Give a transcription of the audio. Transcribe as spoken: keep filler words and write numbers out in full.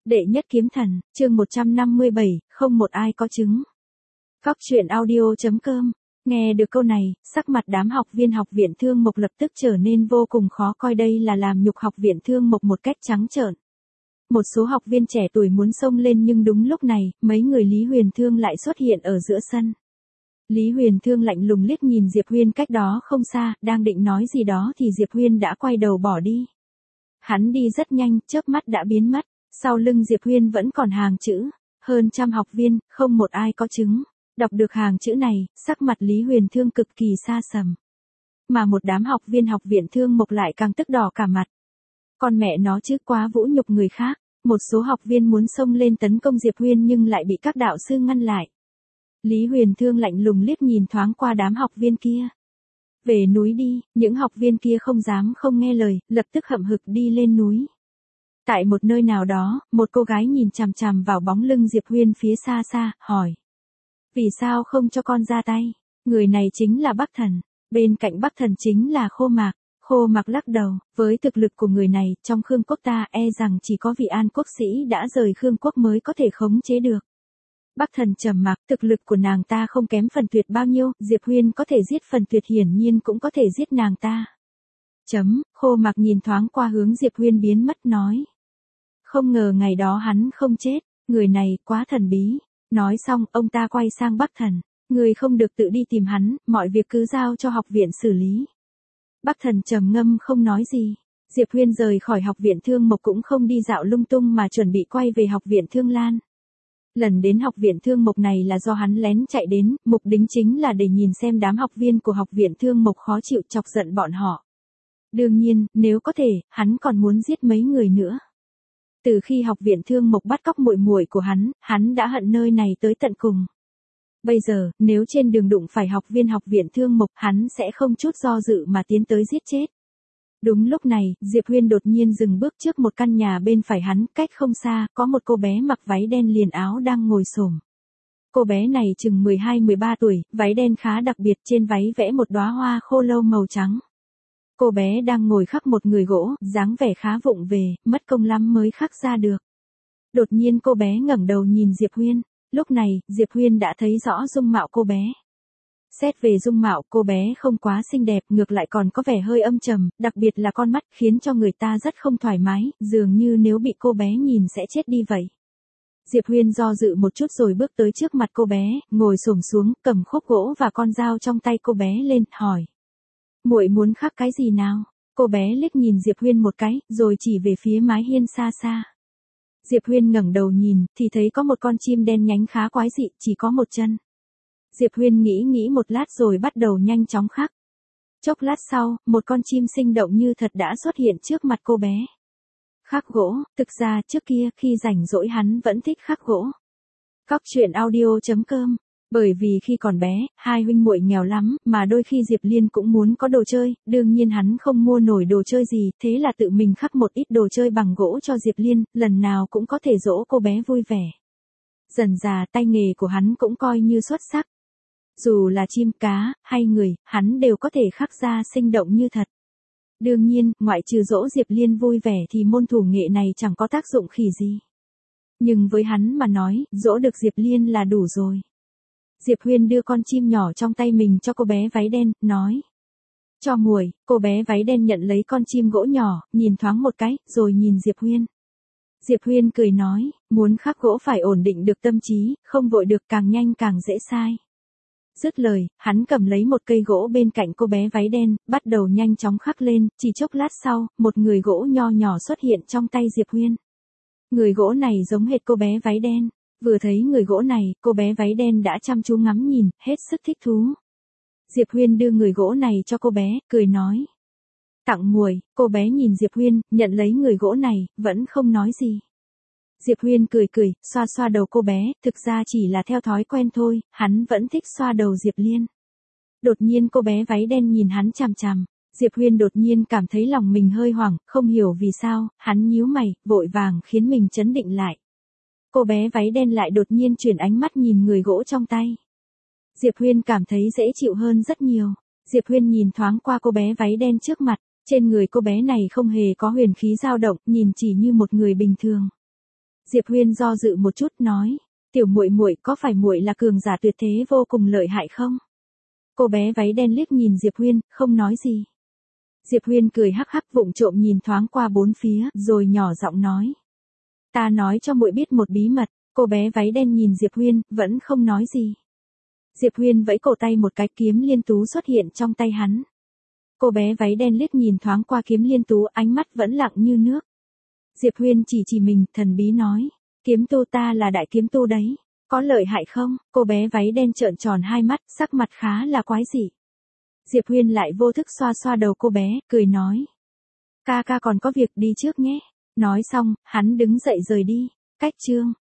Đệ nhất kiếm thần, chương một trăm năm mươi bảy, không một ai có chứng. Cóc truyện audio chấm com. Nghe được câu này, sắc mặt đám học viên học viện Thương Mộc lập tức trở nên vô cùng khó coi, đây là làm nhục học viện Thương Mộc một cách trắng trợn. Một số học viên trẻ tuổi muốn xông lên nhưng đúng lúc này, mấy người Lý Huyền Thương lại xuất hiện ở giữa sân. Lý Huyền Thương lạnh lùng liếc nhìn Diệp Huyên cách đó không xa, đang định nói gì đó thì Diệp Huyên đã quay đầu bỏ đi. Hắn đi rất nhanh, chớp mắt đã biến mất. Sau lưng Diệp Huyên vẫn còn hàng chữ, hơn trăm học viên, không một ai có chứng. Đọc được hàng chữ này, sắc mặt Lý Huyền Thương cực kỳ xa sầm. Mà một đám học viên học viện Thương Mộc lại càng tức đỏ cả mặt. Con mẹ nó chứ, quá vũ nhục người khác. Một số học viên muốn xông lên tấn công Diệp Huyên nhưng lại bị các đạo sư ngăn lại. Lý Huyền Thương lạnh lùng liếc nhìn thoáng qua đám học viên kia. Về núi đi, những học viên kia không dám không nghe lời, lập tức hậm hực đi lên núi. Tại một nơi nào đó, một cô gái nhìn chằm chằm vào bóng lưng Diệp Huyên phía xa xa, hỏi. Vì sao không cho con ra tay? Người này chính là Bắc Thần. Bên cạnh Bắc Thần chính là Khô Mạc. Khô Mạc lắc đầu, với thực lực của người này, trong Khương Quốc ta e rằng chỉ có vị An Quốc sĩ đã rời Khương Quốc mới có thể khống chế được. Bắc Thần trầm mặc, thực lực của nàng ta không kém Phần Tuyệt bao nhiêu, Diệp Huyên có thể giết Phần Tuyệt hiển nhiên cũng có thể giết nàng ta. Chấm, Khô Mạc nhìn thoáng qua hướng Diệp Huyên biến mất nói. Không ngờ ngày đó hắn không chết, người này quá thần bí. Nói xong, ông ta quay sang Bắc Thần. Người không được tự đi tìm hắn, mọi việc cứ giao cho học viện xử lý. Bắc Thần trầm ngâm không nói gì. Diệp Huyên rời khỏi học viện Thương Mộc cũng không đi dạo lung tung mà chuẩn bị quay về học viện Thương Lan. Lần đến học viện Thương Mộc này là do hắn lén chạy đến, mục đích chính là để nhìn xem đám học viên của học viện Thương Mộc khó chịu chọc giận bọn họ. Đương nhiên, nếu có thể, hắn còn muốn giết mấy người nữa. Từ khi học viện Thương Mộc bắt cóc muội muội của hắn, hắn đã hận nơi này tới tận cùng. Bây giờ, nếu trên đường đụng phải học viên học viện Thương Mộc, hắn sẽ không chút do dự mà tiến tới giết chết. Đúng lúc này, Diệp Huyên đột nhiên dừng bước trước một căn nhà bên phải hắn, cách không xa, có một cô bé mặc váy đen liền áo đang ngồi xổm. Cô bé này chừng mười hai mười ba tuổi, váy đen khá đặc biệt, trên váy vẽ một đóa hoa khô lâu màu trắng. Cô bé đang ngồi khắc một người gỗ, dáng vẻ khá vụng về, mất công lắm mới khắc ra được. Đột nhiên cô bé ngẩng đầu nhìn Diệp Huyên, lúc này, Diệp Huyên đã thấy rõ dung mạo cô bé. Xét về dung mạo, cô bé không quá xinh đẹp, ngược lại còn có vẻ hơi âm trầm, đặc biệt là con mắt, khiến cho người ta rất không thoải mái, dường như nếu bị cô bé nhìn sẽ chết đi vậy. Diệp Huyên do dự một chút rồi bước tới trước mặt cô bé, ngồi xổm xuống, cầm khúc gỗ và con dao trong tay cô bé lên, hỏi. Muội muốn khắc cái gì nào? Cô bé liếc nhìn Diệp Huyên một cái, rồi chỉ về phía mái hiên xa xa. Diệp Huyên ngẩng đầu nhìn, thì thấy có một con chim đen nhánh khá quái dị, chỉ có một chân. Diệp Huyên nghĩ nghĩ một lát rồi bắt đầu nhanh chóng khắc. Chốc lát sau, một con chim sinh động như thật đã xuất hiện trước mặt cô bé. Khắc gỗ, thực ra trước kia khi rảnh rỗi hắn vẫn thích khắc gỗ. Cóc truyện audio chấm com. Bởi vì khi còn bé, hai huynh muội nghèo lắm, mà đôi khi Diệp Liên cũng muốn có đồ chơi, đương nhiên hắn không mua nổi đồ chơi gì, thế là tự mình khắc một ít đồ chơi bằng gỗ cho Diệp Liên, lần nào cũng có thể dỗ cô bé vui vẻ. Dần dà tay nghề của hắn cũng coi như xuất sắc. Dù là chim cá, hay người, hắn đều có thể khắc ra sinh động như thật. Đương nhiên, ngoại trừ dỗ Diệp Liên vui vẻ thì môn thủ nghệ này chẳng có tác dụng khỉ gì. Nhưng với hắn mà nói, dỗ được Diệp Liên là đủ rồi. Diệp Huyên đưa con chim nhỏ trong tay mình cho cô bé váy đen, nói. Cho muội. Cô bé váy đen nhận lấy con chim gỗ nhỏ, nhìn thoáng một cái, rồi nhìn Diệp Huyên. Diệp Huyên cười nói, muốn khắc gỗ phải ổn định được tâm trí, không vội được, càng nhanh càng dễ sai. Dứt lời, hắn cầm lấy một cây gỗ bên cạnh cô bé váy đen, bắt đầu nhanh chóng khắc lên, chỉ chốc lát sau, một người gỗ nho nhỏ xuất hiện trong tay Diệp Huyên. Người gỗ này giống hệt cô bé váy đen. Vừa thấy người gỗ này, cô bé váy đen đã chăm chú ngắm nhìn, hết sức thích thú. Diệp Huyên đưa người gỗ này cho cô bé, cười nói. Tặng muội. Cô bé nhìn Diệp Huyên, nhận lấy người gỗ này, vẫn không nói gì. Diệp Huyên cười cười, xoa xoa đầu cô bé, thực ra chỉ là theo thói quen thôi, hắn vẫn thích xoa đầu Diệp Liên. Đột nhiên cô bé váy đen nhìn hắn chằm chằm, Diệp Huyên đột nhiên cảm thấy lòng mình hơi hoảng, không hiểu vì sao, hắn nhíu mày, vội vàng khiến mình trấn định lại. Cô bé váy đen lại đột nhiên chuyển ánh mắt nhìn người gỗ trong tay. Diệp Huyên cảm thấy dễ chịu hơn rất nhiều. Diệp Huyên nhìn thoáng qua cô bé váy đen trước mặt, trên người cô bé này không hề có huyền khí dao động, nhìn chỉ như một người bình thường. Diệp Huyên do dự một chút nói, tiểu muội muội có phải muội là cường giả tuyệt thế vô cùng lợi hại không? Cô bé váy đen liếc nhìn Diệp Huyên, không nói gì. Diệp Huyên cười hắc hắc vụng trộm nhìn thoáng qua bốn phía, rồi nhỏ giọng nói. Ta nói cho muội biết một bí mật, cô bé váy đen nhìn Diệp Huyên, vẫn không nói gì. Diệp Huyên vẫy cổ tay một cái, kiếm liên tú xuất hiện trong tay hắn. Cô bé váy đen liếc nhìn thoáng qua kiếm liên tú, ánh mắt vẫn lặng như nước. Diệp Huyên chỉ chỉ mình, thần bí nói, kiếm tu ta là đại kiếm tu đấy, có lợi hại không? Cô bé váy đen trợn tròn hai mắt, sắc mặt khá là quái dị. Diệp Huyên lại vô thức xoa xoa đầu cô bé, cười nói. Ca ca còn có việc đi trước nhé. Nói xong, hắn đứng dậy rời đi. Cách chương